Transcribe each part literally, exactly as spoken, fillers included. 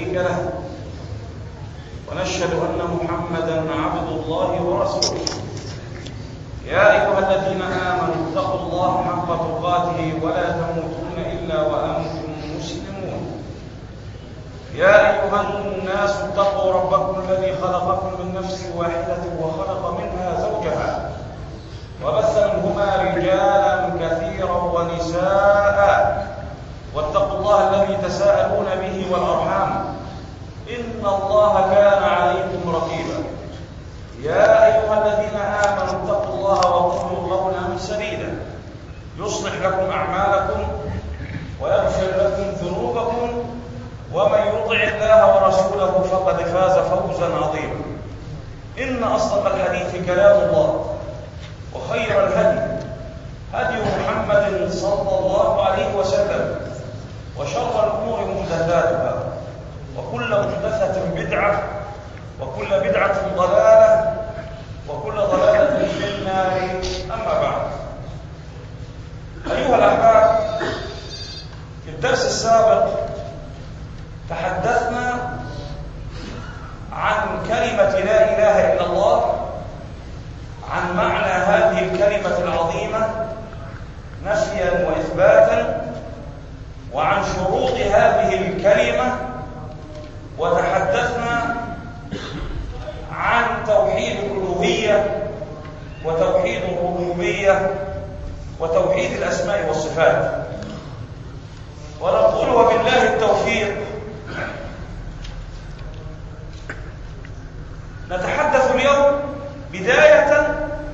شريك له، ونشهد أن محمدًا عبد الله ورسوله. يا أيها الذين آمنوا اتقوا الله حق تقاته ولا تموتن إلا وأنتم مسلمون. يا أيها الناس اتقوا ربكم الذي خلقكم من نفس واحدة وخلق منها زوجها وبث منهما رجالا كثيرا ونساء، واتقوا الله الذي تساءلون به والأرحام إن الله كان عليكم رقيبا. يا أيها الذين آمنوا اتقوا الله وقولوا قولا سديدا يصلح لكم أعمالكم ويغفر لكم ذنوبكم، ومن يطع الله ورسوله فقد فاز فوزا عظيما. إن أصدق الحديث كلام الله، وخير الهدي هدي محمد صلى الله عليه وسلم، وشر الأمور محدثاتها، وكل محدثة بدعة، وكل بدعة ضلالة، وكل ضلالة في النار. أما بعد، أيها الأحباب، في الدرس السابق تحدثنا عن كلمة لا إله إلا الله، عن معنى هذه الكلمة العظيمة نفيا وإثباتا، وعن شروط هذه الكلمة، وتحدثنا عن توحيد الألوهية وتوحيد الربوبية وتوحيد الأسماء والصفات. ونقول وبالله التوفيق نتحدث اليوم بداية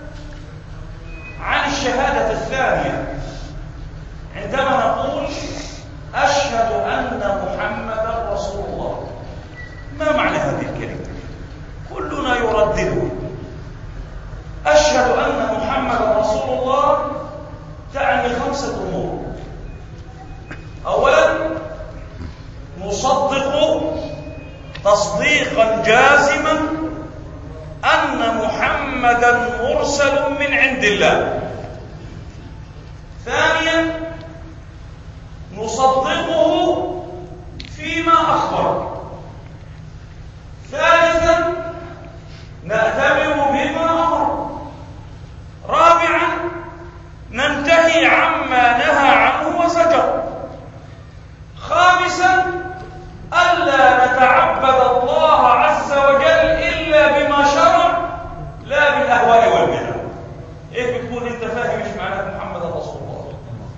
عن الشهادة الثانية، عندما نقول أشهد أن محمدًا رسول الله. ما معنى هذه الكلمة؟ كلنا يرددها. أشهد أن محمدًا رسول الله تعني خمسة أمور. أولاً، نصدق تصديقاً جازماً أن محمدًا مرسل من عند الله. ثانياً، نصدقه فيما أخبر. ثالثاً، نأتمر بما أمر. رابعاً، ننتهي عما نهى عنه وزجر. خامساً، ألا نتعبد الله عز وجل إلا بما شرع لا بالأهواء والبدع. إيه بتكون أنت فاهم إيش معناه محمد رسول الله؟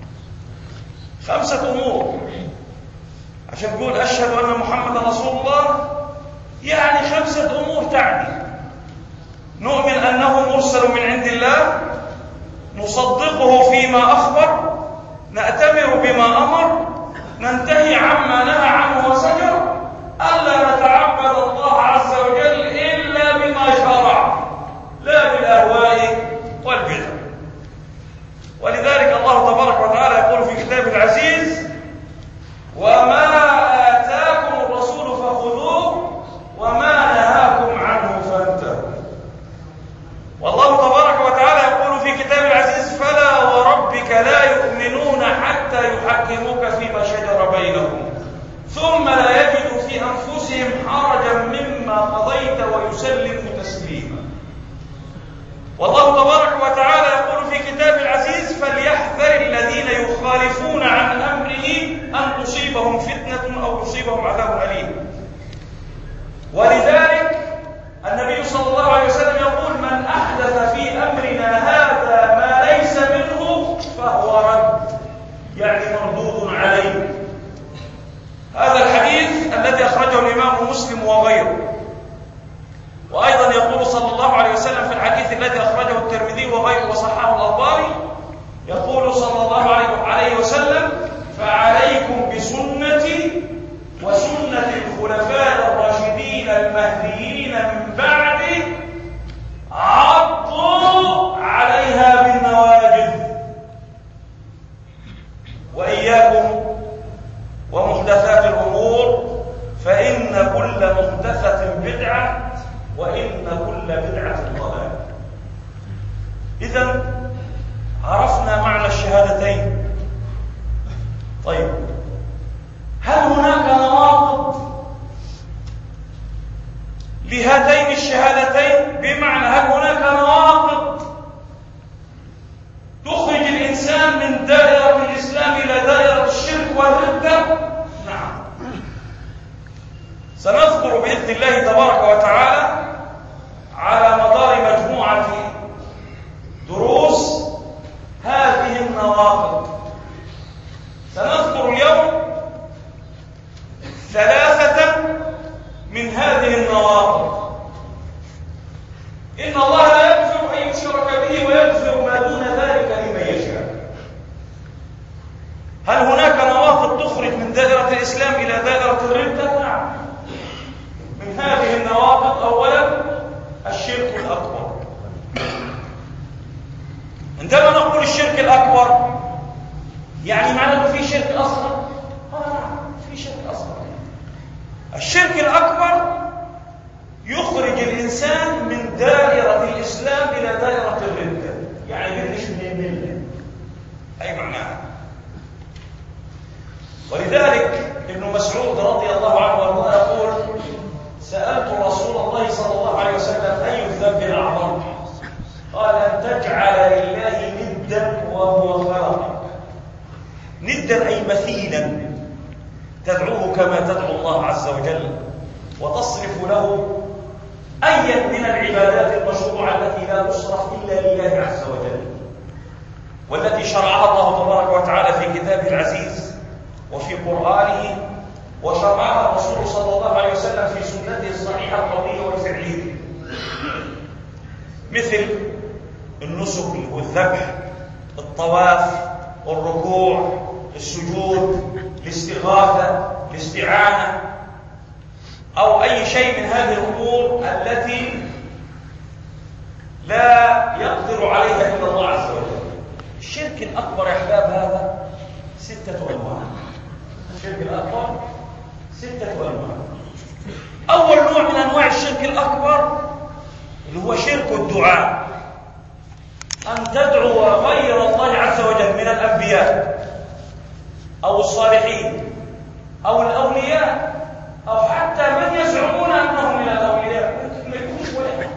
خمسة أمور عشان تقول أشهد أن محمد رسول الله، يعني خمسة أمور تعني: نؤمن أنه مرسل من عند الله، نصدقه فيما أخبر، نأتمر بما أمر، ننتهي عما نهى عنه وزجر، ألا نتعبد الله عز وجل إلا بما شرع لا بالأهواء والبدع. ولذلك الله تبارك وتعالى يقول في كتابه العزيز: وما آتاكم الرسول فخذوه وما نهاكم عنه فانتهوا. والله تبارك وتعالى يقول في كتابه العزيز: فلا وربك لا يؤمنون حتى يحكموك فيما شجر بينهم ثم لا يجدوا في أنفسهم حرجا مما قضيت ويسلموا تسليما. والله تبارك وتعالى يقول في كتابه العزيز: فليحذر الذين يخالفون عن أمره أن تصيبهم فتنة أو يصيبهم عذاب أليم. ولذلك النبي صلى الله عليه وسلم يقول: من أحدث في أمرنا هذا ما ليس منه فهو رد، يعني مردود عليه. هذا الحديث الذي أخرجه الإمام مسلم وغيره. وأيضا يقول صلى الله عليه وسلم في الحديث الذي أخرجه الترمذي وغيره وصححه الألباني، يقول صلى الله عليه وسلم: فعليكم بسنتي وسنة الخلفاء الراشدين المهديين من بعدي، عضوا عليها بالنواجذ، وإياكم ومحدثات الأمور فإن كل محدثة بدعة وإن كل بدعة ضلالة. إذن عرفنا معنى الشهادتين. طيب، هل هناك نواقض بإذن الله تبارك وتعالى على مدار مجموعة دروس هذه النواقض. سنذكر اليوم ثلاثة من هذه النواقض. إن الله لا يغفر أن يشرك به ويغفر ما دون ذلك لمن يشاء. هل هناك نواقض تخرج من دائرة الإسلام إلى دائرة الردة؟ نعم. من هذه النواقض أولا الشرك الأكبر. عندما نقول الشرك الأكبر يعني معناه في شرك أصغر؟ آه نعم، في شرك أصغر. الشرك الأكبر يخرج الإنسان من دائرة الإسلام إلى دائرة الردة، يعني يبلش من الملة. أي معناها. ولذلك ابن مسعود رضي الله عنه وارضاه يقول: سألت رسول الله صلى الله عليه وسلم أي الذنب أعظم؟ قال: أن تجعل لله ندا وهو خلقك. ندا أي مثيلا تدعوه كما تدعو الله عز وجل، وتصرف له أيا من العبادات المشروعة التي لا تصرف إلا لله عز وجل، والتي شرعها الله تبارك وتعالى في كتابه العزيز وفي قرآنه، وشرعها الرسول صلى الله عليه وسلم في سنته الصحيحة القولية والفعلية، مثل النسك والذبح، الطواف، الركوع، السجود، الاستغاثة، الاستعانة، أو أي شيء من هذه الأمور التي لا يقدر عليها إلا الله عز وجل. الشرك الأكبر يا أحباب هذا ستة أنواع. الشرك الأكبر ستة أنواع. أول نوع من أنواع الشرك الأكبر اللي هو شرك الدعاء، أن تدعو غير الله عز وجل من الأنبياء أو الصالحين أو الأولياء أو حتى من يزعمون أنهم من الأولياء، ممكن ما يكونش ولا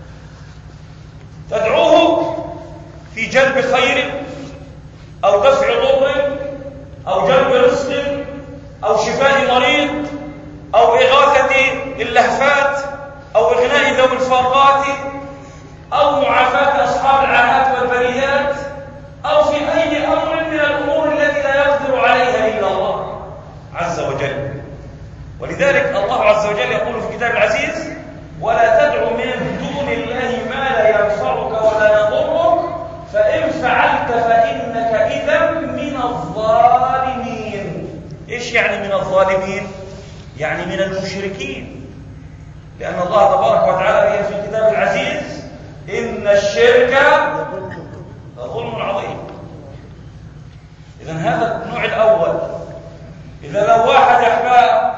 تدعوه في جلب خير أو دفع ضر أو جلب رزق أو شفاء مريض أو إغاثة اللهفات أو إغناء ذوي الفاقات أو معافاة أصحاب العاهات والبريات، أو في أي أمر من الأمور التي لا يقدر عليها إلا الله عز وجل. ولذلك الله عز وجل يقول في كتاب العزيز: ولا تدع من دون الله ما لا ينفعك ولا يضرك فإن فعلت فإنك إذا من الظالمين. إيش يعني من الظالمين؟ يعني من المشركين، لأن الله تبارك وتعالى في كتاب العزيز: إن الشرك لظلم عظيم. إذن هذا النوع الأول. إذا لو واحد يا أحباب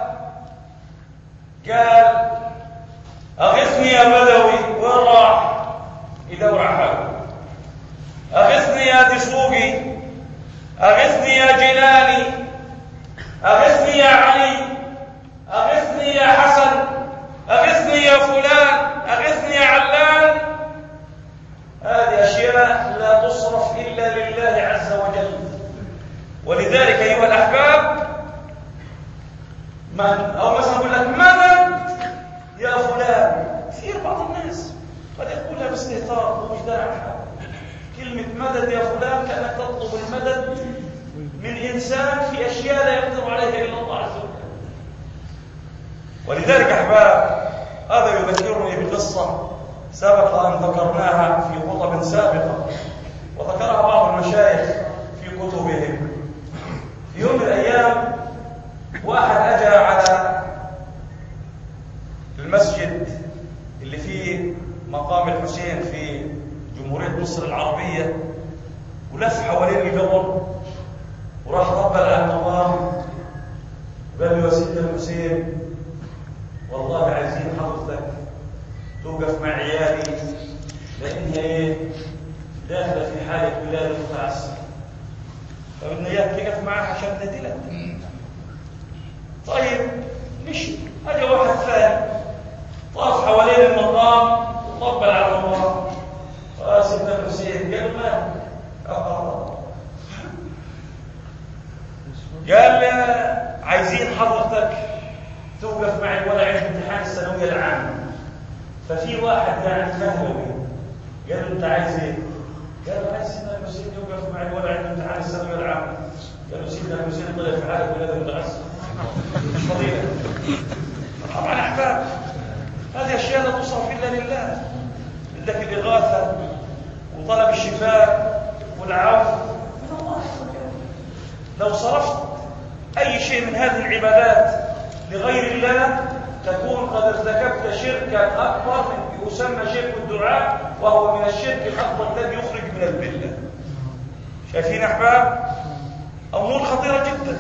قال: أغثني يا بدوي، وين راح؟ يدور على حاله. أغثني يا دسوقي، أغثني يا جلالي، أغثني يا علي، أغثني يا حسن، أغثني يا فلان، أغثني يا علان. هذه أشياء لا تصرف إلا لله عز وجل. ولذلك أيها الأحباب، من أو مثلا يقول لك مدد يا فلان، كثير بعض الناس قد يقولها باستهتار ووجدان عن حاله. كلمة مدد يا فلان كأنك تطلب المدد من إنسان في أشياء لا يقدر عليها إلا الله عز وجل. ولذلك أحباب هذا يذكرني بقصة سبق أن ذكرناها في خطب سابقة، وذكرها بعض المشايخ في كتبهم. في يوم من الأيام واحد أجى على المسجد اللي فيه مقام الحسين في جمهورية مصر العربية، ولف حوالين القبر وراح ربل على المقام وقال له: يا سيدنا الحسين، والله عايزين حضرتك توقف مع عيالي، لأنها ايه داخلة في حالة ولادة متعسرة، فبدنا اياك تقف معها عشان نقتلك. طيب مشي. اجى واحد ثاني طاف حوالين المقام وطبل على المقام. قال: سيدنا الحسين. قال: ما قال: عايزين حضرتك توقف مع الولد عند امتحان الثانويه العامه، ففي واحد يعني فهلوي قال له انت عايز ايه؟ قال له عايز سيدنا الحسين يوقف مع الولد عند امتحان الثانويه العامه. قال له سيدنا الحسين طلع في حالك ولا متعسر مش فضيله. طبعا احباب هذه اشياء لا تصرف الا لله. بدك الاغاثه وطلب الشفاء والعفو من الله عز وجل. لو صرفت اي شيء من هذه العبادات لغير الله تكون قد ارتكبت شركا اكبر يسمى شرك الدعاء، وهو من الشرك الاكبر الذي يخرج من المله. شايفين احباب؟ امور خطيره جدا.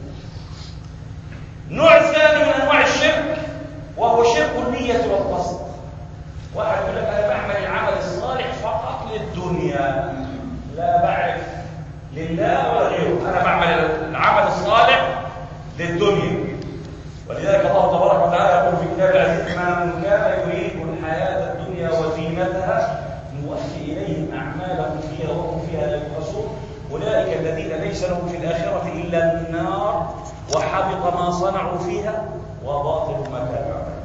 النوع الثاني من انواع الشرك وهو شرك النيه والقصد. واحد يقول لك انا بعمل العمل الصالح فقط للدنيا، لا بعرف لله ولا غيره، انا بعمل العمل الصالح للدنيا. ولذلك الله تبارك وتعالى يقول في كتاب العزيز من كان يريد الحياه الدنيا وزينتها نوفي اليهم اعمالهم فيها وهم فيها لا يبخسون اولئك الذين ليس لهم في الاخره الا النار وحبط ما صنعوا فيها وباطل ما كانوا يعملون.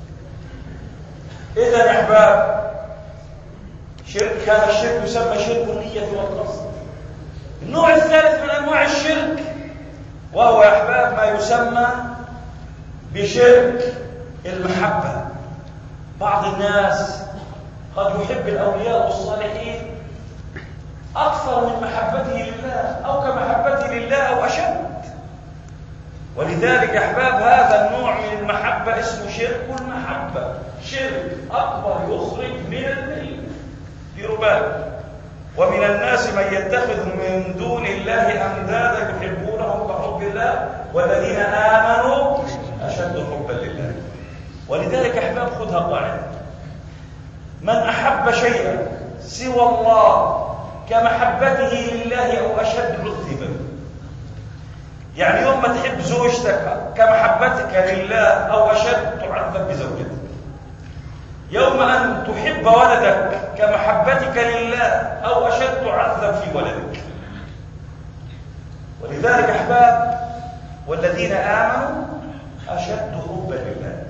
اذا يا احباب شرك، هذا الشرك يسمى شرك النيه والقصد. النوع الثالث من انواع الشرك وهو يا احباب ما يسمى بشرك المحبه. بعض الناس قد يحب الاولياء والصالحين اكثر من محبته لله او كمحبته لله او اشد. ولذلك يا احباب هذا النوع من المحبه اسمه شرك المحبه، شرك اكبر يخرج من المله. ديروا بالكم. ومن الناس من يتخذ من دون الله اندادا يحبونهم كحب الله والذين امنوا اشد حبا لله. ولذلك يا احباب خذها قاعده: من احب شيئا سوى الله كمحبته لله او اشد عذب. يعني يوم ما تحب زوجتك كمحبتك لله او اشد تعذب بزوجتك. يوم ان تحب ولدك كمحبتك لله او اشد تعذب في ولدك. ولذلك احباب والذين امنوا اشد حبا لله.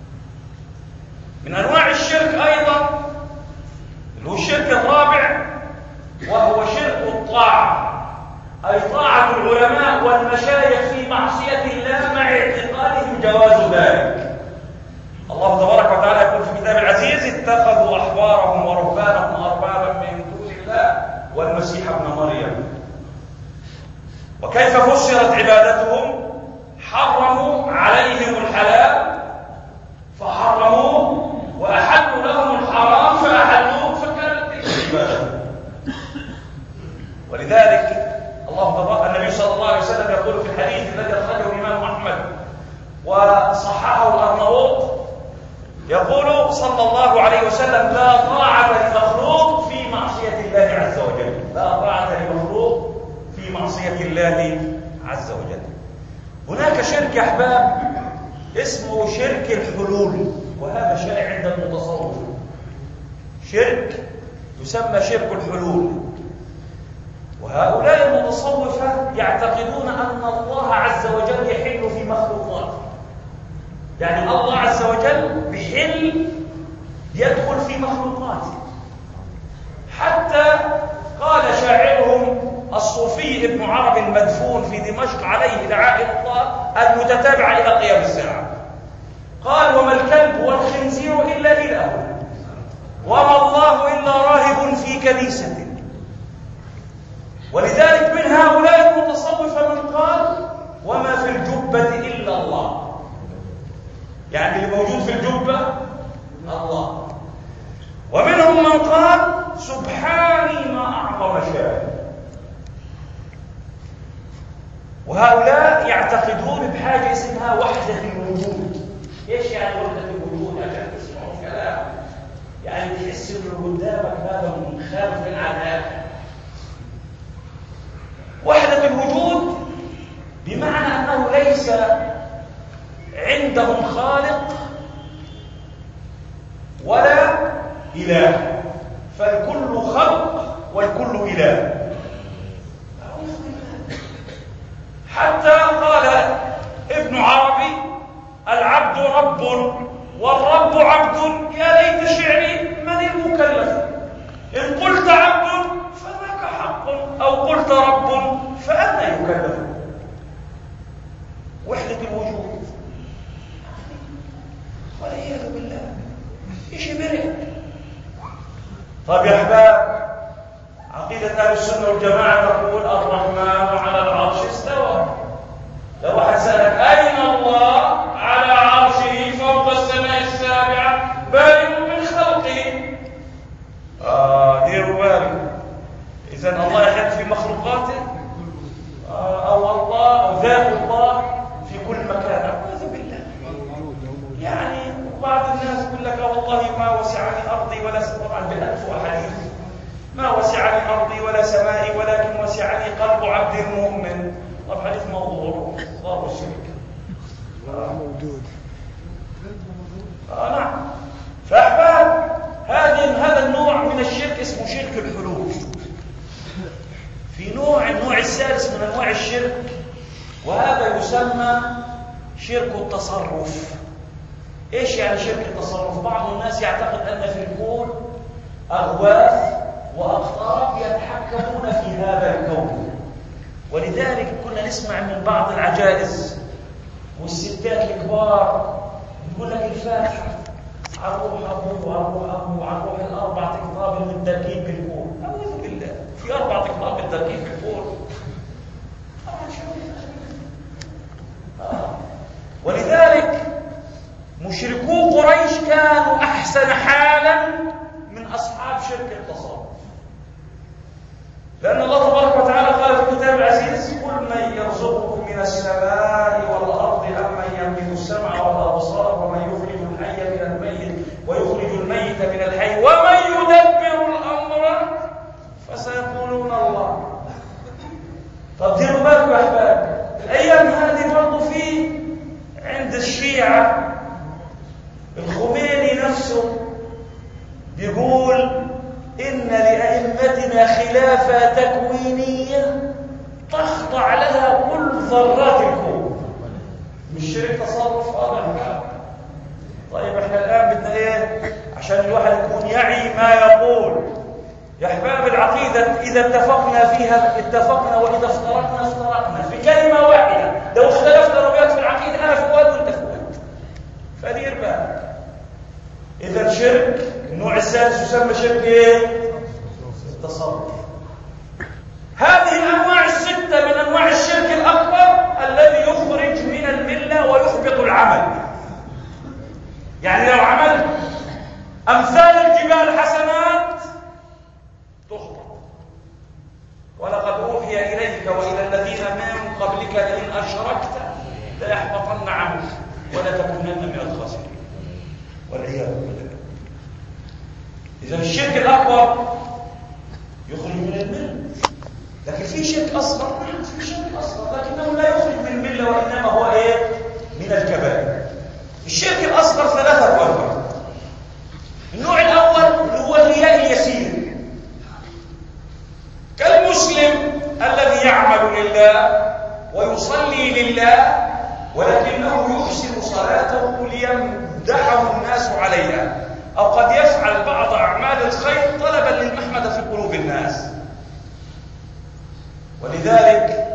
من انواع الشرك ايضا اللي هو الشرك الرابع وهو شرك الطاعه، اي طاعه العلماء والمشايخ في معصيه الله مع اعتقادهم جواز ذلك. الله تبارك وتعالى يقول في كتاب العزيز: اتخذوا احبارهم ورهبانهم اربابا من دون الله والمسيح ابن مريم. وكيف فسرت عبادتهم؟ حرموا عليهم الحلال فحرموه واحلوا لهم الحرام فاحلوه فكانت تلك عبادتهم. ولذلك الله تبارك النبي صلى الله عليه وسلم يقول في الحديث الذي اخرجه الامام احمد وصححه الارناؤوط، يقول صلى الله عليه وسلم: لا طاعة لمخلوق في معصية الله عز وجل. لا طاعة لمخلوق في معصية الله عز وجل. هناك شرك يا احباب اسمه شرك الحلول، وهذا شائع عند المتصوف. شرك يسمى شرك الحلول. وهؤلاء المتصوفة يعتقدون أن الله عز وجل يحل في مخلوقاته. يعني الله عز وجل بحل يدخل في مخلوقاته. حتى قال شاعرهم الصوفي ابن عربي المدفون في دمشق عليه دعائم الله المتتابعة إلى قيام الساعة، قال: وما الكلب والخنزير إلا إله، وما الله إلا راهب في كنيسة. ولذلك من هؤلاء المتصوفة من قال: وما في الجبة إلا الله. يعني اللي موجود في الجبة الله. ومنهم من قال: سبحاني ما أعظم شأني. وهؤلاء يعتقدون بحاجة اسمها وحدة الوجود. ايش يعني وحدة الوجود؟ عشان تسمعوا الكلام، يعني تحس ان قدامك هذا منخرط عن هذا. وحدة الوجود بمعنى انه ليس عندهم خالق ولا إله، فالكل خلق والكل إله. حتى قال ابن عربي: العالم رب والرب عبد يا ليت شعري من المكلف. إن قلت عبد فذاك حق، أو قلت رب فأنا يكلف. وحدة الوجود والعياذ بالله إيش برئ. طيب يا أحباب، عقيدة أهل السنة والجماعة تقول الرحمن على العرش استوى. لو واحد سألك أين الله؟ على عرشه فوق السماء السابعة بارئ من خلقه. آه ديروا بالي، إذن الله يحب في مخلوقاته آه أو الله أو ذات الله في كل مكان. أعوذ بالله. يعني بعض الناس يقول لك والله ما وسعني أرضي ولا سماء، طبعا بالألف وحديث، ما وسعني أرضي ولا سمائي ولكن وسعني قلب عبد المؤمن. طب حديث موضوع ضرب الشرك موجود. آه نعم. فأحباب، هذه هذا النوع من الشرك اسمه شرك الحلول. في نوع النوع الثالث من انواع الشرك، وهذا يسمى شرك التصرف. ايش يعني شرك التصرف؟ بعض الناس يعتقد ان في الكون اغواث واقطاب يتحكمون في هذا الكون، ولذلك كنا نسمع من بعض العجائز والستات الكبار يقول لك الفاتحه عن روح ابوه وعن روح ابوه وعن روح الاربع اقطاب المتركين بالكون. اعوذ بالله، في اربع اقطاب متركين بالكون. آه. ولذلك مشركو قريش كانوا احسن حالا من اصحاب شرك التصرف، لان الله تبارك وتعالى قال في الكتاب العزيز: قل من يرزقكم من السماء والارض ام من يملك السمع والابصار ومن يخرج الحي من الميت ويخرج الميت من الحي ومن يدبر الامر فسيقولون الله. طب ديروا بالكم يا احباب، الايام هذه برضه في عند الشيعه الخميني نفسه بيقول إن لأئمتنا خلافة تكوينية تخضع لها كل ذرات الكون. مش شرك تصرف هذا. طيب احنا الآن بدنا ايه عشان الواحد يكون يعي ما يقول؟ يا أحباب، العقيدة إذا اتفقنا فيها اتفقنا، وإذا افترقنا افترقنا في كلمة واحدة. لو اختلفنا رؤيات في العقيدة أنا فؤاد وأنت فؤاد، فدير بالك. إذا شرك النوع الثالث يسمى شرك ايه؟ التصرف. هذه الأنواع الستة من أنواع الشرك الأكبر الذي يخرج من الملة ويحبط العمل. يعني لو عملت أمثال الجبال حسنات تحبط. ولقد أوحي إليك وإلى الذين من قبلك لئن أشركت ليحبطن عملك ولتكونن من الخاسرين والعياذ بالله. إذا الشرك الأكبر يخرج من الملة، لكن في شرك أصغر. نعم في شرك أصغر، لكنه لا يخرج من الملة، وإنما هو إيه؟ من الكبائر. الشرك الأصغر ثلاثة أنواع. النوع الأول اللي هو الرياء اليسير، كالمسلم الذي يعمل لله ويصلي لله ولكنه يحسن صلاته ليمدحه الناس عليها، أو قد يفعل بعض أعمال الخير طلبا للمحمد في قلوب الناس. ولذلك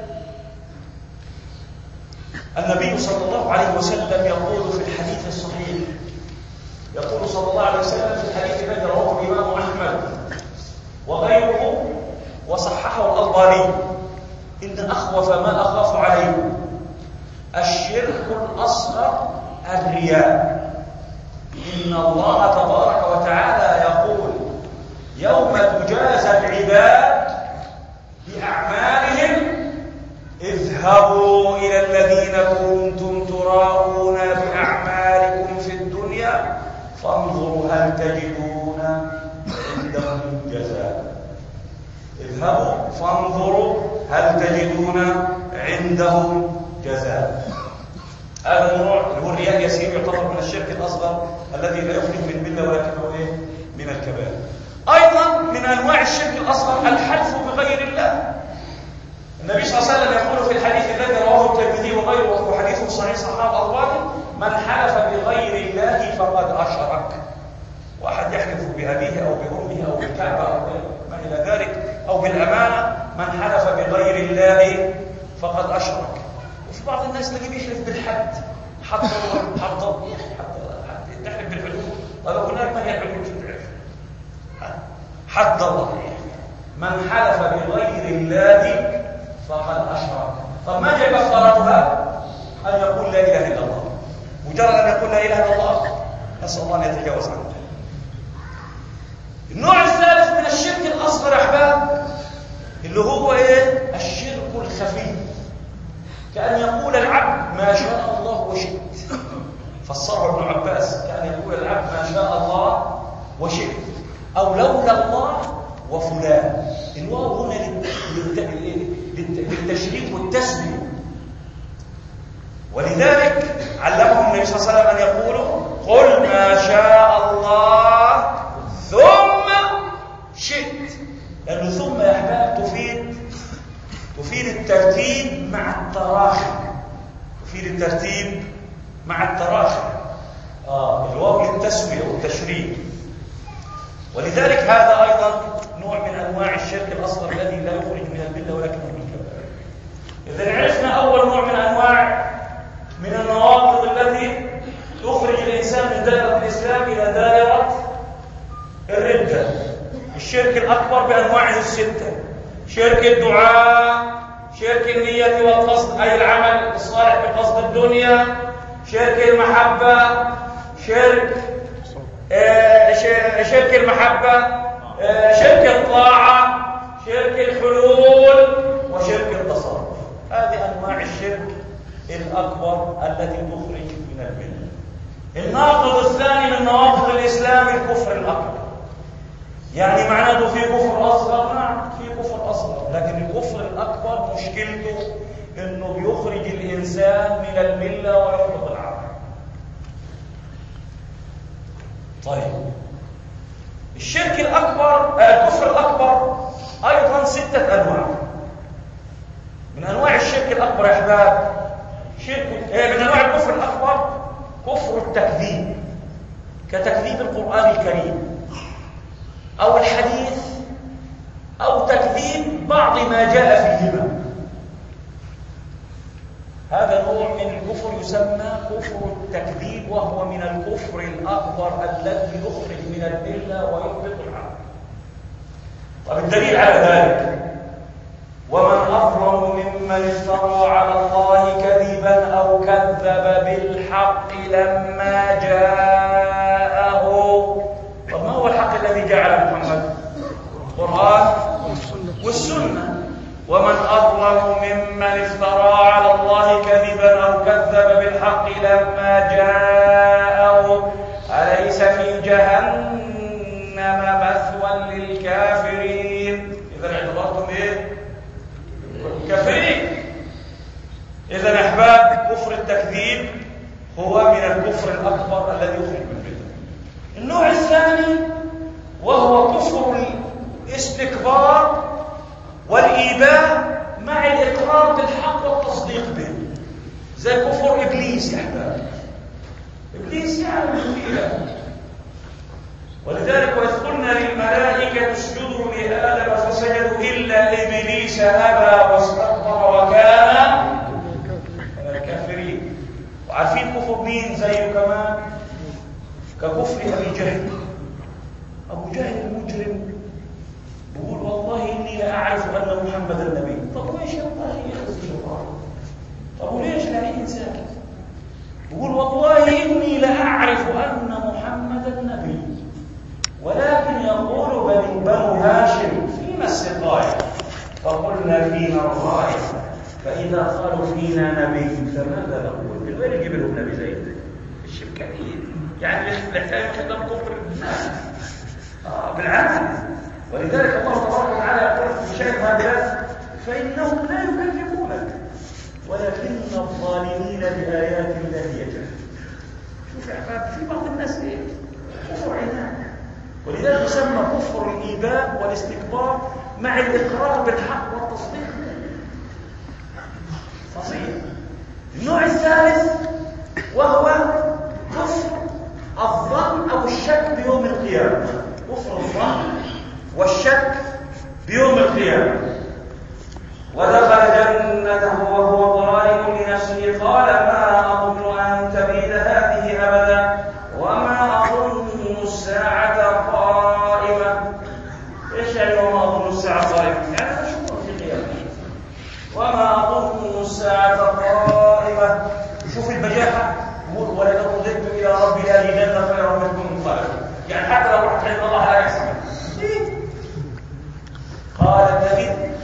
النبي صلى الله عليه وسلم يقول في الحديث الصحيح، يقول صلى الله عليه وسلم في الحديث الذي رواه الإمام أحمد وغيره وصححه الألباني: إن أخوف ما أخاف عليكم الشرك الأصغر الرياء. إن الله تبارك وتعالى يقول: يوم تجازى العباد بأعمالهم اذهبوا إلى الذين كنتم تراءون بأعمالكم في الدنيا فانظروا هل تجدون عندهم جزاء. اذهبوا فانظروا هل تجدون عندهم جزاء. هذا النوع اللي هو الرياء اليسير يعتبر من الشرك الأصغر الذي لا يخرج من الملة ولكنه ايه؟ من الكبائر. أيضا من أنواع الشرك الأصغر الحلف بغير الله. النبي صلى الله عليه وسلم يقول في الحديث الذي رواه الترمذي وغيره وحديث صحيح صحابه الألباني: من حلف بغير الله فقد أشرك. واحد يحلف بأبيه أو بأمه أو بالكعبة أو ما إلى ذلك أو بالأمانة، من حلف بغير الله فقد أشرك. وفي بعض الناس تلاقيه بيحلف بالحد، حد الله، حد الله، حد تحلف بالحدود. طيب أقول لك ما هي الحدود؟ شو تعرف؟ حد الله يعني. من حلف بغير الله فقد أشرك. طب ما جاء كفارتها؟ أن يقول لا إله إلا الله. مجرد أن يقول لا إله إلا الله نسأل الله أن يتجاوز عنه. النوع الثالث من الشرك الأصغر أحباب اللي هو إيه؟ الشرك الخفي. كأن يقول العبد ما شاء الله وشئت. فسره ابن عباس كأن يقول العبد ما شاء الله وشئت، أو لولا الله وفلان. الواو هنا للتشريك والتسوية. ولذلك علمهم النبي صلى الله عليه وسلم أن يقولوا قل ما شاء الله ثم شئت. لأنه ثم يا أحباب تفيد تفيد الترتيب مع التراخي. تفيد الترتيب مع التراخي. آه الواو للتسوية والتشريك. ولذلك هذا أيضا نوع من أنواع الشرك الأصغر الذي لا يخرج من الملة ولكنه من الكبائر. إذا عرفنا أول نوع من أنواع من النواقض التي تخرج الإنسان من دائرة الإسلام إلى دائرة الردة. الشرك الأكبر بأنواعه الستة: شرك الدعاء، شرك النية والقصد أي العمل الصالح بقصد الدنيا، شرك المحبة، شرك آه شرك المحبة، آه شرك الطاعة، شرك الحلول، وشرك التصرف. هذه أنواع الشرك الأكبر التي تخرج من الملة. الناقض الثاني من نواقض الإسلام الكفر الأكبر. يعني معناته في كفر أصغر؟ نعم في كفر أصغر، لكن الكفر الأكبر مشكلته إنه بيخرج الإنسان من الملة ويحبط العمل. طيب الشرك الأكبر الكفر الأكبر أيضا ستة أنواع. من أنواع الشرك الأكبر يا أحباب شرك من أنواع الكفر الأكبر كفر التكذيب، كتكذيب القرآن الكريم أو الحديث أو تكذيب بعض ما جاء فيهما. هذا نوع من الكفر يسمى كفر التكذيب، وهو من الكفر الأكبر الذي يخرج من الملة ويحبط العمل. طب الدليل على ذلك: ومن أظلم ممن افترى على الله كذبا أو كذب بالحق لما جاءه. طب ما هو الحق الذي جاء على محمد؟ القرآن والسنة. ومن أظلم ممن افترى على الله كذبا أو كذب بالحق لما جاءه أليس في جهنم مثوى للكافرين. إذا اعتبرتم إيه؟ كافرين. إذا أحباب كفر التكذيب هو من الكفر الأكبر الذي يخرج من الملة. النوع الثاني وهو كفر الاستكبار والإيباء مع الإقرار بالحق والتصديق به، زي كفر إبليس يا أحباب. إبليس يعلم الإله، ولذلك وإذ قلنا للملائكة اسجدوا لآدم فسجدوا إلا إبليس أبى واستكبر وكان من الكافرين. وعارفين كفر مين زيه كمان؟ ككفر أبي جهل. أبو جهل المجرم بيقول والله إني لا أعرف أن محمدا النبي. طب ليش يا الله يخزي القرآن؟ طب وليش لاقيه ساكت؟ بيقول والله إني لا أعرف أن محمدا النبي، ولكن يقول بنو هاشم فينا السقاية فقلنا فينا الراية فإذا قالوا فينا نبي فماذا نقول؟ من وين يجيب لهم نبي زي الشركين؟ يعني الحكاية خدم كفر الناس آه بالعمل. ولذلك الله تبارك وتعالى يقول في شيء هذا فإنهم لا يكذبونك ولكن الظالمين بآيات الله يجحدون. شوف يا أحباب في بعض الناس إيه؟ كفر عناد. ولذلك يسمى كفر الإيباء والاستكبار مع الإقرار بالحق والتصديق. فصيح. النوع الثالث وهو القيامة، كفر الظن والشك بيوم القيامة. ودخل جنته وهو ظالم لنفسه قال ما أظن أن تبيد هذه أبدا وما أظن الساعة قائمة. إيش يعني وما أظن الساعة قائمة؟ يعني أشوفها في القيامة. وما أظن الساعة قائمة. شوف البجاحة، ولئن رددت إلى ربي لأجدن خيرا منه منقلبا. يعني حتى لو رحت عند الله لا يحسن. قال النبي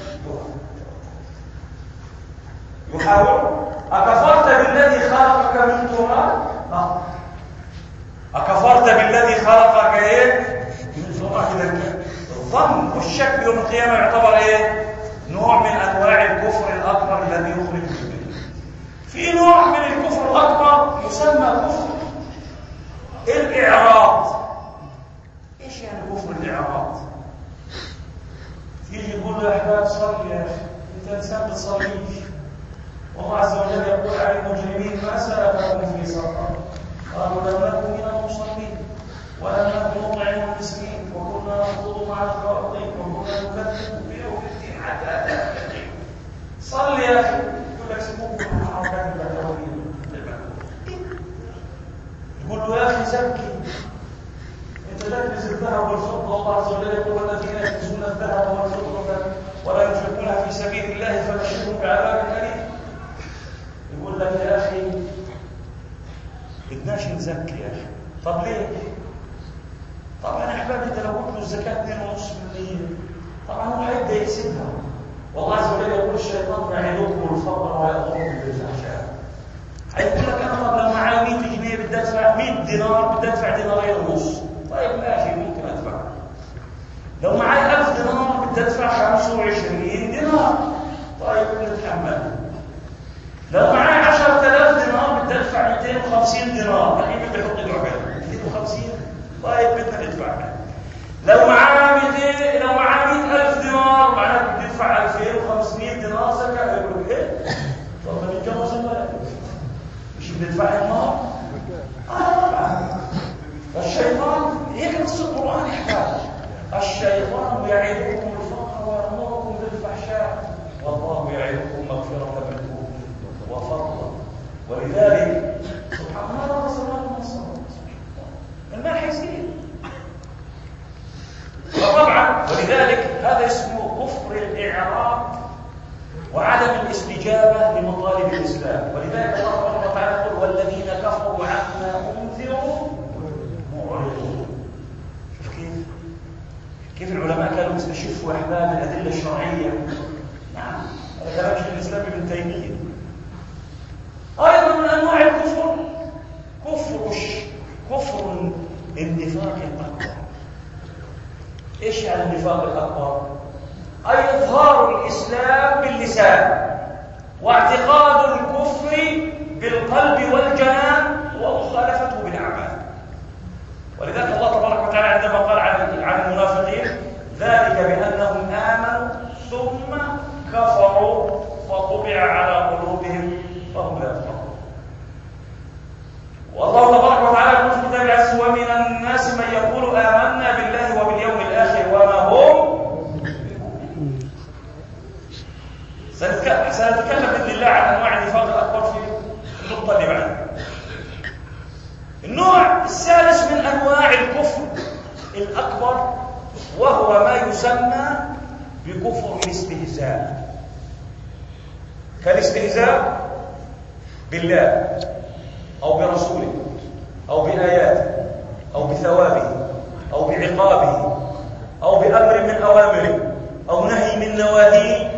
يحاول أكفرت بالذي خلقك من تراب؟ آه. أكفرت بالذي خلقك إيه؟ من تراب. الظن والشك يوم القيامة يعتبر إيه؟ نوع من أنواع الكفر الأكبر الذي يخرج من الملة. في نوع من الكفر الأكبر يسمى كفر الإعراض. إيش يعني كفر الإعراض؟ يجي يقول له يا أحباب صلي يا أخي، أنت إنسان بتصليش. والله عز وجل يقول عن المجرمين ما سلككم في سقر؟ قالوا لم نكن من المصلين ولم نكن نطعم المسكين وكنا نخوض مع الخائضين وكنا نكذب بيوم الدين حتى أتانا اليقين. صلي يا أخي، يقول لك سيبوك من الحركات البهوية. يقول له يا أخي زكي، أنت تلبس الذهب والفضة، والله عز وجل يقول والذين يلبسون الذهب والفضة ولا ينفقونها في سبيل الله فبشرهم بعذاب أليم. يقول لك يا أخي بدناش نزكي يا أخي. طب ليه؟ طبعا يا أحباب أنت لو قلت له الزكاة اثنين فاصلة خمسة بالمئة طبعا هو هيبدأ يحسبها. والله عز وجل يقول الشيطان يعدكم الفقر ويأمركم بالفحشاء. هيقول لك أنا طب لو معايا مئة جنيه بدي أدفع مئة دينار، بدي أدفع دينارين ونص. طيب ماشي ممكن أدفع. لو معايا ألف دينار بدي أدفع خمسة وعشرين دينار. طيب نتحمل. لو معايا عشرة آلاف دينار بدي أدفع مئتين وخمسين دينار. يعني بدي أحط له عقد مئتين وخمسين. طيب بدنا ندفع. لو معايا مئتين، لو معايا مئة ألف دينار معناته بدي أدفع ألفين وخمسمئة دينار زكاة. يقول لك إيه؟ طب نتجوز الولد مش بندفع النار؟ آه طبعا. الشيطان هيك نص القرآن يحكي. الشيطان يعدكم الفقر ويأمركم بالفحشاء والله يعدكم مغفرة منه وفضلا. ولذلك سبحان الله رسول الله صلى الله عليه وسلم المال حيزيد. وطبعا ولذلك هذا اسمه كفر الإعراض وعدم الاستجابة لمطالب الإسلام. ولذلك الله سبحانه وتعالى يقول والذين كفروا عما أنذروا معرضون. شوف كيف كيف العلماء كانوا يستشفوا أحباب الأدلة الشرعية. نعم هذا كلام شيخ الإسلام ابن تيمية. أيضا من أنواع الكفر كفر كفر النفاق الأكبر. إيش يعني النفاق الأكبر؟ أي إظهار الإسلام باللسان واعتقاد الكفر بالقلب والجنان ومخالفته بالأعمال. ولذلك الله تبارك وتعالى عندما قال عن المنافقين ذلك بأنهم آمنوا ثم كفروا فطبع على قلوبهم فهم لا يفقهون. والله تبارك وتعالى يقول في الكتاب العزيز ومن الناس من يقول آمنا بالله وباليوم الآخر وما هم. سنتكلم بإذن الله عن أنواع النفاق الأكبر في النقطة اللي بعدها. النوع الثالث من أنواع الكفر الأكبر وهو ما يسمى بكفر الاستهزاء. كالاستهزاء بالله أو برسوله أو بآياته أو بثوابه أو بعقابه أو بأمر من أوامره أو نهي من نواهيه.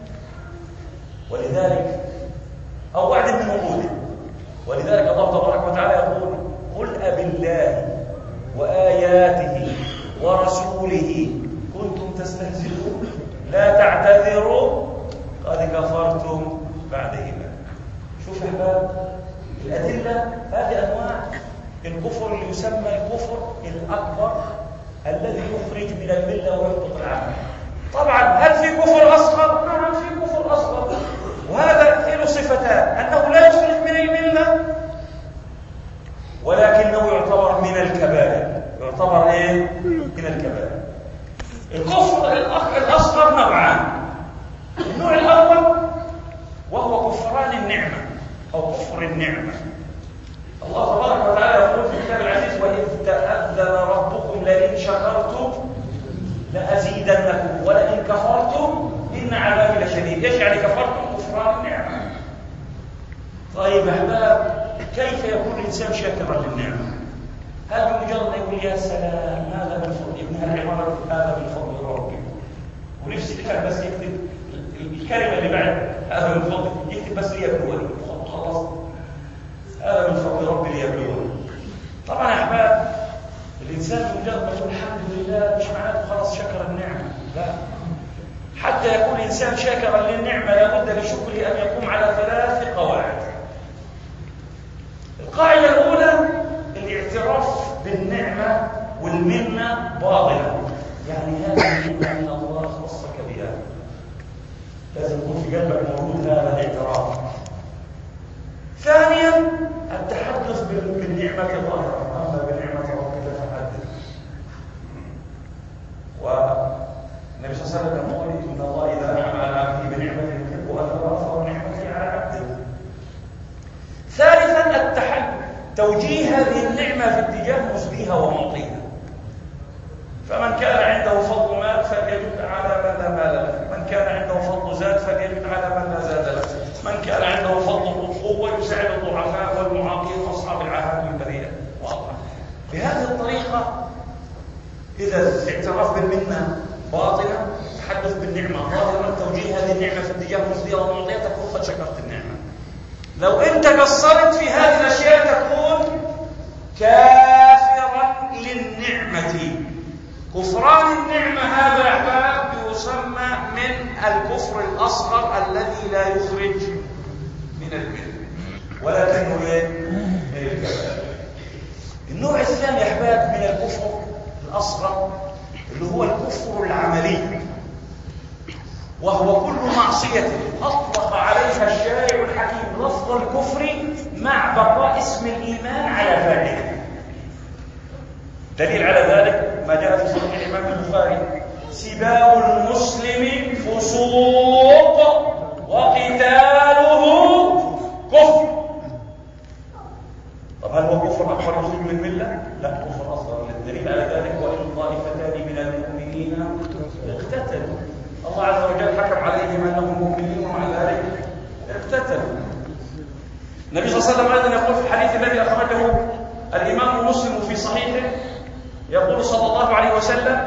ولذلك أو وعد من وعوده. ولذلك الله تبارك وتعالى يقول قل أبالله وآياته ورسوله كنتم تستهزئون لا تعتذروا قد كفرتم بعد إيمان. شوف يا أحباب الأدلة، هذه أنواع الكفر اللي يسمى الكفر الأكبر الذي يخرج من الملة ويحبط العمل. طبعا هل في كفر أصغر؟ نعم في كفر أصغر، وهذا له صفتان: أنه لا يخرج من الملة ولكنه يعتبر من الكبائر. يعتبر إيه؟ كفران النعمة أو كفر النعمة. الله تبارك وتعالى يقول في الكتاب العزيز: وإذ تأذن ربكم لئن شكرتم لأزيدنكم ولئن كفرتم إن عذابي لشديد. إيش يعني كفرتم؟ كفران النعمة. طيب يا أحباب، كيف يكون الإنسان شاكرا للنعمة؟ هل بمجرد ما يقول يا سلام هذا من فضل ابن العمارة، هذا من فضل ربي، ونفسي كان بس يكتب الكلمة اللي بعد هذا من فضل، يكتب بس ليبلوني، خلاص هذا من فضل ربي ليبلوني. طبعا يا أحباب، الإنسان بمجرد ما يقول الحمد لله مش معناته خلاص شكر النعمة، لا. حتى يكون الإنسان شاكرا للنعمة لابد لشكره أن يقوم على ثلاث قواعد. القاعدة الأولى: الاعتراف بالنعمة والمنة باطلة، يعني هذه النعمة من الله خصك بها، لازم يكون في قلبك موجود هذا الاعتراف. ثانيا: التحدث بالنعمة الظاهرة، أما بنعمة ربك فحدث. والنبي صلى الله عليه وسلم يقول: إن الله إذا أنعم على عبده بنعمة يحب أن يرى أثر نعمته على عبده. ثالثا: التحدث توجيه هذه النعمة في اتجاه مسديها ومعطيها. فمن كان عنده فضل مال فليجد على من لا مال له، من كان عنده فضل زاد فليجد على من لا زاد له، من كان عنده فضل قوة يساعد الضعفاء والمعاقين واصحاب العاهات والبريئة. واضح. بهذه الطريقة إذا الاعتراف بالمنة باطنة، التحدث بالنعمة ظاهرا، توجيه هذه النعمة في اتجاه مسديها ومعطيها، تكون قد شكرت النعمة. لو أنت قصرت في هذه الأشياء تكون كافرا للنعمة. كفران النعمة هذا يا أحباب يسمى من الكفر الأصغر الذي لا يخرج من الملة، ولكنه من الكبائر. النوع الثاني يا أحباب من الكفر الأصغر اللي هو الكفر العملي، وهو كل معصية أطلق عليها الشارع الحكيم لفظ الكفر مع بقاء اسم الإيمان على فاعله. دليل على ذلك ما جاء في صحيح الإمام البخاري: سباب المسلم فسوق وقتاله كفر. طب هل هو كفر أكبر يخرج من الملة؟ لا، كفر أصغر. الدليل على ذلك: وإن طائفتان من المؤمنين اقتتلوا، الله عز وجل حكم عليهم أنهم مؤمنين ومع ذلك اقتتلوا. النبي صلى الله عليه وسلم أيضا يقول في الحديث الذي أخرجه الإمام مسلم في صحيحه، يقول صلى الله عليه وسلم: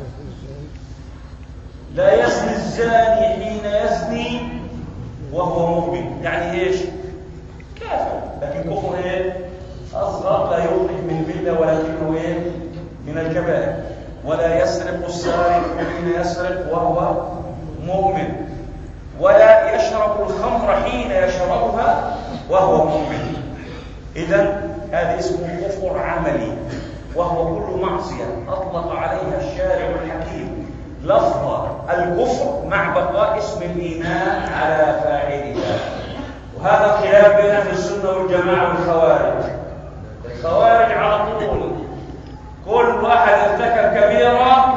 لا يزني الزاني حين يزني وهو مؤمن. يعني ايش؟ كافر، لكن كفر ايه؟ اصغر، لا يخرج من المله ولكنه ايه؟ من الكبائر. ولا يسرق السارق حين يسرق وهو مؤمن، ولا يشرب الخمر حين يشربها وهو مؤمن. اذا هذا اسمه كفر عملي، وهو كل معصيه اطلق عليها الشارع الحكيم لفظ الكفر مع بقاء اسم الإيمان على فاعلها. وهذا خلاف بين أهل السنة والجماعة والخوارج. الخوارج على طول كل أحد ارتكب كبيرة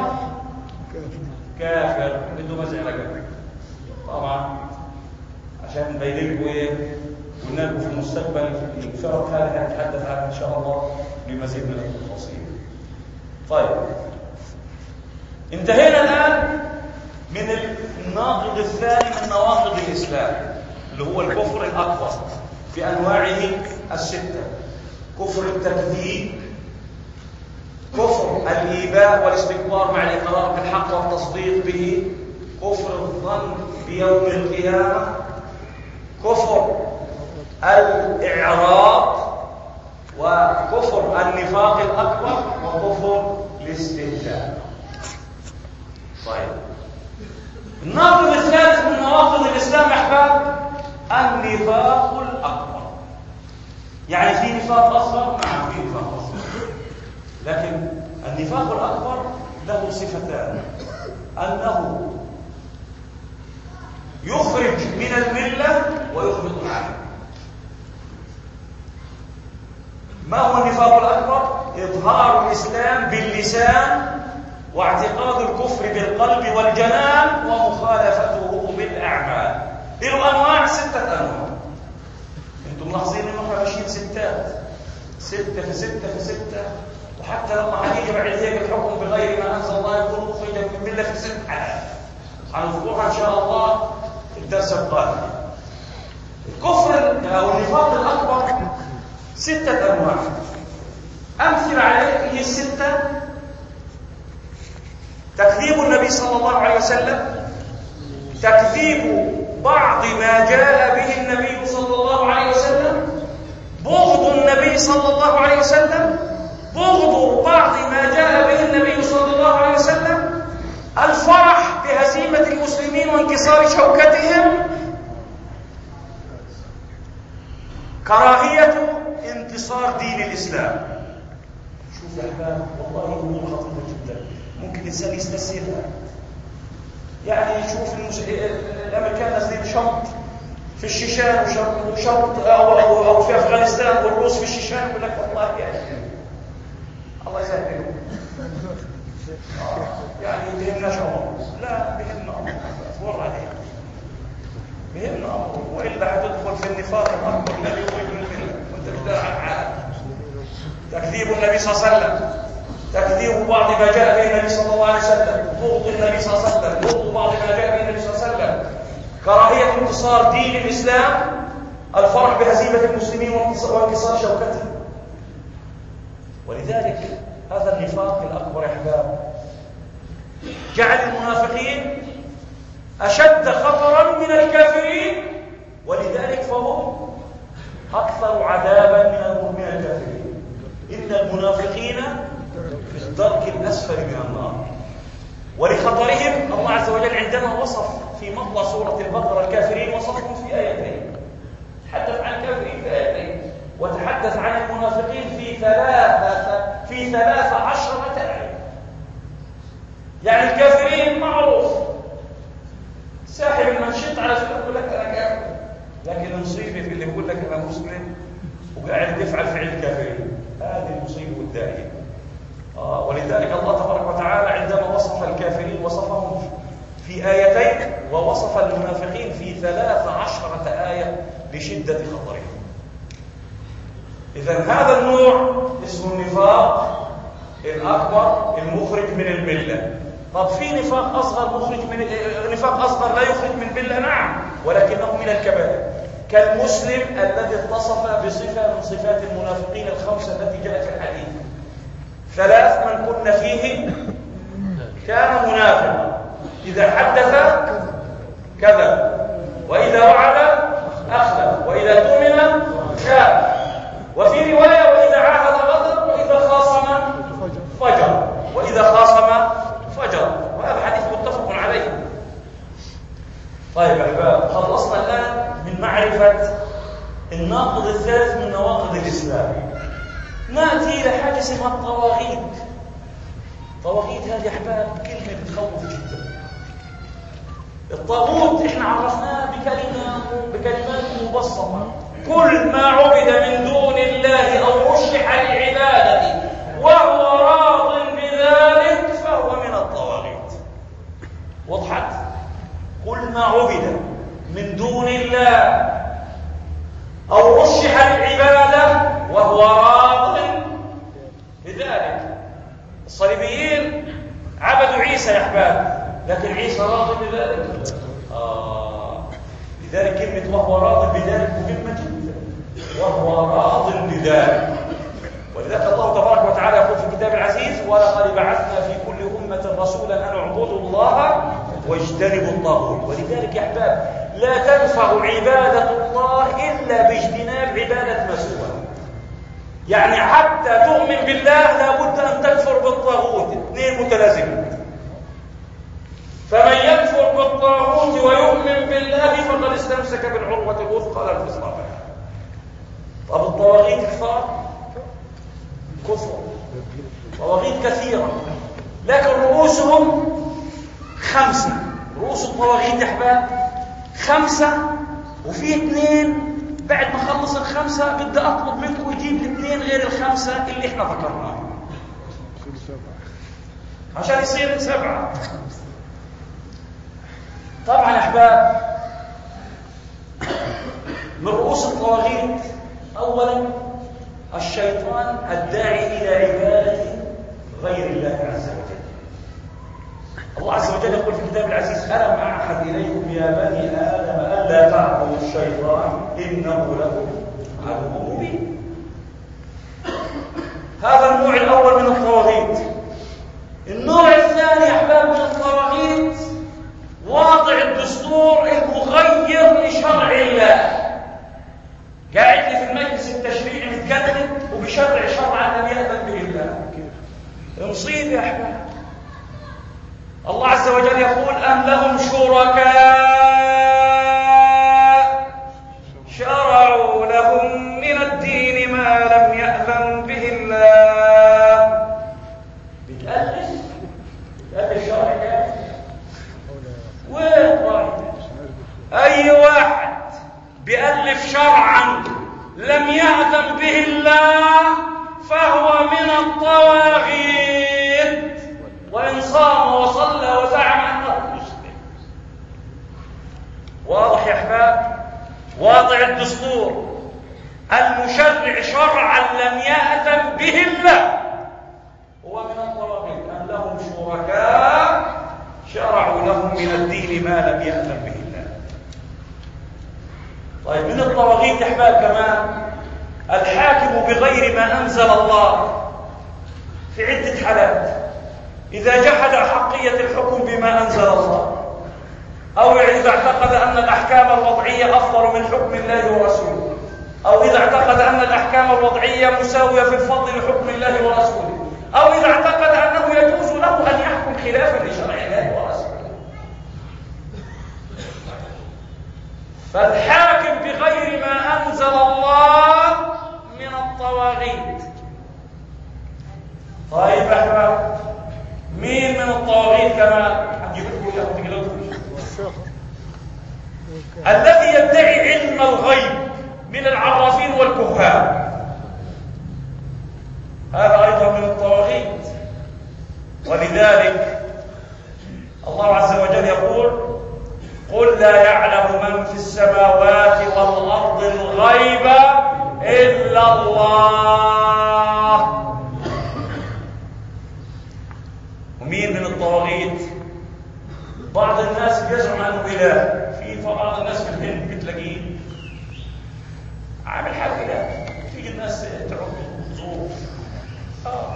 كافر، بده مزعلة طبعا عشان بيلقوا ايه قلنا لكم في المستقبل في الفرق هذه هنتحدث عنها ان شاء الله بمزيد من التفاصيل. طيب، انتهينا الآن من الناقض الثاني من نواقض الإسلام اللي هو الكفر الأكبر بأنواعه الستة: كفر التكذيب، كفر الإيباء والاستكبار مع الإقرار بالحق والتصديق به، كفر الظن بيوم القيامة، كفر الإعراض، وكفر النفاق الأكبر، وكفر الاستهزاء. طيب، الناقض الثالث من نواقض الإسلام أحباب النفاق الأكبر. يعني في نفاق أصغر؟ نعم في نفاق أصغر، لكن النفاق الأكبر له صفتان: أنه يخرج من الملة ويخرج عنها. ما هو النفاق الأكبر؟ إظهار الإسلام باللسان واعتقاد الكفر بالقلب والجنان ومخالفته بالأعمال. له أنواع، ستة أنواع. أنتم ملاحظين إنه إحنا ماشيين ستات، ستة في ستة في ستة، وحتى لما هنيجي بعد هيك الحكم بغير ما أنزل الله يكون مخرجا من الملة في ست حالات. هنذكرها إن شاء الله في الدرس القادم. الكفر أو النفاق الأكبر ستة أنواع. أمثلة عليه هي الستة: تكذيب النبي صلى الله عليه وسلم، تكذيب بعض ما جاء به النبي صلى الله عليه وسلم، بغض النبي صلى الله عليه وسلم، بغض بعض ما جاء به النبي صلى الله عليه وسلم، الفرح بهزيمة المسلمين وانكسار شوكتهم، كراهية انتصار دين الإسلام. شوف يا أحباب، والله أمور خطيرة جدا ممكن الإنسان يستسهلها. يعني شوف المس... الأمريكان نازلين شرط في الشيشان وشرط أو, أو, أو في أفغانستان، والروس في الشيشان، يقول لك والله يعني الله يسهله. يعني بهمنا شعور، لا بهمنا أمر أصور عليه، بهمنا أمر، وإلا حتدخل في النفاق الأكبر الذي يخرج من الملة وأنت بتدافع عن عالم. تكذيب النبي صلى الله عليه وسلم، تكذيب بعض ما جاء به النبي صلى الله عليه وسلم، بغض النبي صلى الله عليه وسلم، بغض بعض ما جاء به النبي صلى الله عليه وسلم، كراهية انتصار دين الإسلام، الفرح بهزيمة المسلمين وانكسار شوكتهم. ولذلك هذا النفاق الأكبر يا أحباب جعل المنافقين أشد خطرا من الكافرين، ولذلك فهم أكثر عذابا من الكافرين. إن المنافقين في الدرك الأسفل من النار. ولخطرهم الله عز وجل عندما وصف في مطلع سورة البقرة الكافرين وصفهم في آيتين، تحدث عن الكافرين في آيتين، وتحدث عن المنافقين في ثلاثة في ثلاث عشرة آية. يعني الكافرين معروف، ساحب المنشط على فكرة يقول لك أنا كافر، لكن المصيبة في اللي بيقول لك أنا مسلم وقاعد يفعل فعل الكافرين، هذه المصيبة والداعية. آه ولذلك الله تبارك وتعالى عندما وصف الكافرين وصفهم في آيتين، ووصف المنافقين في ثلاث عشرة آية لشدة خطرهم. إذن هذا النوع اسمه النفاق الأكبر المخرج من الملة. طب في نفاق أصغر مخرج من نفاق أصغر لا يخرج من الملة، نعم، ولكنه من الكبائر، كالمسلم الذي اتصف بصفة من صفات المنافقين الخمسة التي جاءت في الحديث: ثلاث من كن فيه كان منافقا، إذا حدث كذب، وإذا وعد أخلف، وإذا تؤمن خان، وفي رواية وإذا عاهد غدر، وإذا خاصم فجر، وإذا خاصم فجر. وهذا حديث متفق عليه. طيب أحباب، خلصنا الآن من معرفة الناقض الثالث من نواقض الإسلام. نأتي إلى حاجة اسمها الطواغيت. الطواغيت هذه أحباب كلمة بتخوف جدا. الطاغوت احنا عرفناه بكلمة بكلمات مبسطة: كل ما عبد من دون الله أو رشح لعبادته وهو راض بذلك فهو من الطواغيت. وضحت؟ كل ما عبد من دون الله أو رشح للعبادة وهو راض بذلك. الصليبيين عبدوا عيسى يا أحباب، لكن عيسى راض بذلك. آه. لذلك كلمة وهو راض بذلك مهمة جدا، وهو راض بذلك. ولذلك الله تبارك وتعالى يقول في الكتاب العزيز: ولقد بعثنا في كل أمة رسولا أن اعبدوا الله واجتنبوا الطاغوت. ولذلك يا أحباب لا تنفع عبادة الله إلا باجتناب عبادة ما سواه. يعني حتى تؤمن بالله لابد أن تكفر بالطاغوت، اثنين متلازمين. فمن يكفر بالطاغوت ويؤمن بالله فقد استمسك بالعروة الوثقى لا انفصام لها. طب الطواغيت كفار؟ كفر. طواغيت كثيرة، لكن رؤوسهم خمسة. رؤوس الطواغيت يا أحباب خمسة، وفي اثنين بعد ما اخلص الخمسة بدي أطلب منكم يجيب الاثنين غير الخمسة اللي احنا ذكرناهم عشان يصير سبعة. طبعا يا أحباب من رؤوس الطواغيت أولا الشيطان الداعي إلى عبادة غير الله عز وجل. الله عز وجل يقول في الكتاب العزيز: ألم أعهد إليكم يا بني آدم ألا تعبدوا الشيطان إنه لكم عدو مبين. هذا النوع الأول من الطواغيت. النوع الثاني يا أحباب من الطواغيت واضع الدستور المغير لشرع الله. قاعد لي في المجلس التشريعي متكلم وبشرع شرعا لم يأذن به الله. مصيبة يا أحباب. الله عز وجل يقول: أم لهم شركاء شرعوا لهم من الدين ما لم يأذن به الله. بتألف بتألف شركاء وين رايح؟ أي واحد بيألف شرعا لم يأذن به الله فهو من الطواغيت، وإن صام وصلى وزعم أنه مسلم. واضح يا أحباب؟ واضع الدستور المشرع شرعا لم يأذن به الله هو من الطواغيت. أم لهم شركاء شرعوا لهم من الدين ما لم يأذن به الله. طيب من الطواغيت يا أحباب كمان الحاكم بغير ما أنزل الله في عدة حالات. إذا جحد أحقية الحكم بما أنزل الله، أو إذا اعتقد أن الأحكام الوضعية أفضل من حكم الله ورسوله، أو إذا اعتقد أن الأحكام الوضعية مساوية في الفضل لحكم الله ورسوله، أو إذا اعتقد أنه يجوز له أن يحكم خلافا لشرع الله ورسوله. فالحاكم بغير ما أنزل الله من الطواغيت. طيب أحباب مين من الطواغيت كمان؟ الذي يدعي علم الغيب من العرافين والكهان، هذا أيضا من الطواغيت. ولذلك الله عز وجل يقول: قل لا يعلم من في السماوات والأرض الغيب إلا الله. ومين من الطواغيت؟ بعض الناس بيزعم انه اله. في بعض الناس في الهند بتلاقيه عامل حاجه اله، تيجي الناس تعبد وتزور. اه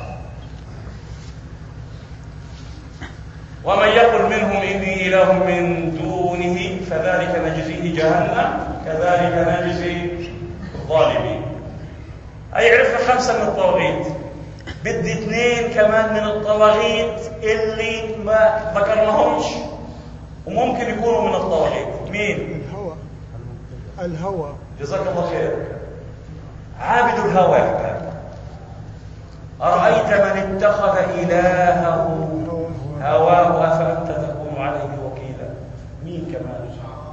ومن يقل منهم اني اله من دونه فذلك نجزيه جهنم كذلك نجزي الظالمين. اي عرفنا خمسه من الطواغيت. بدي اثنين كمان من الطواغيت اللي ما ذكرناهمش وممكن يكونوا من الطواغيت. مين؟ الهوى. الهوى. جزاك الله خير. عابد الهوى يا احباب. أرأيت من اتخذ إلهه هواه أفأنت تكون عليه وكيلا. مين كمان؟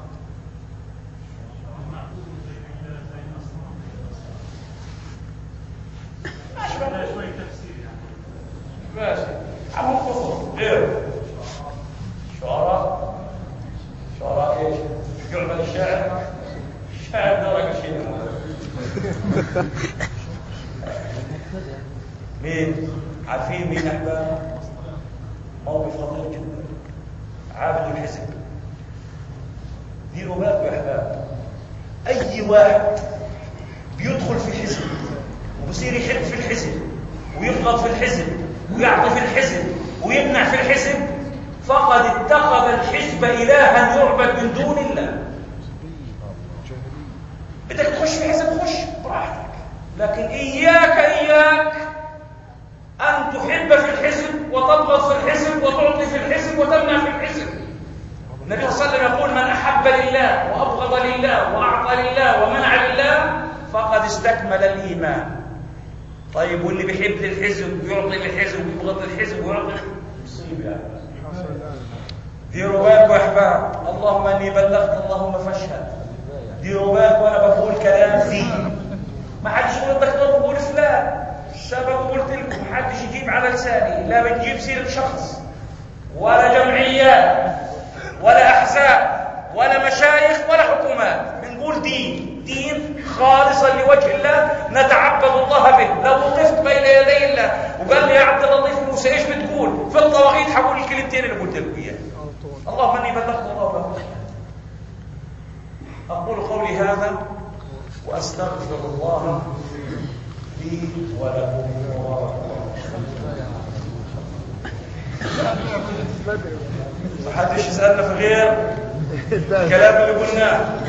ماشي. عمو كفر غير شعراء. شعراء ايش؟ يعمل الشاعر. الشاعر درجة شيء. مين؟ عارفين مين احباب؟ موقف خطير جدا. عابد الحزب. ديروا بالكم يا احباب. اي واحد بيدخل في الحزب وبصير يحب في الحزب ويبغض في الحزب ويعطي في الحزب ويمنع في الحزب فقد اتخذ الحزب إلها يعبد من دون الله. بدك تخش في حزب خش براحتك، لكن إياك إياك أن تحب في الحزب وتبغض في الحزب وتعطي في الحزب وتمنع في الحزب. النبي صلى الله عليه وسلم يقول: من أحب لله وأبغض لله وأعطى لله ومنع لله فقد استكمل الإيمان. طيب واللي بيحب للحزب ويعطي للحزب ويبغض للحزب ويعطي مصيبه يعني. ديروا بالكم يا احباب. اللهم اني بلغت اللهم فاشهد. ديروا بالكم وانا بقول كلام زين. ما حدش يقول الدكتور بقول فلان، السبب قلت لكم ما حدش يجيب على لساني. لا بنجيب سيره شخص ولا جمعيات ولا احزاب ولا مشايخ ولا حكومات. بنقول دين. الدين خالصا لوجه الله نتعبد الله به. لو وقفت بين يدي الله وقال لي يا عبد اللطيف موسى ايش بتقول في الطواغيت، حقول الكلمتين اللي قلت لك اياه. اللهم اني بلغت الله بلغت. اقول قولي هذا واستغفر الله لي ولكم. ما حدش يسالنا في غير الكلام اللي قلناه.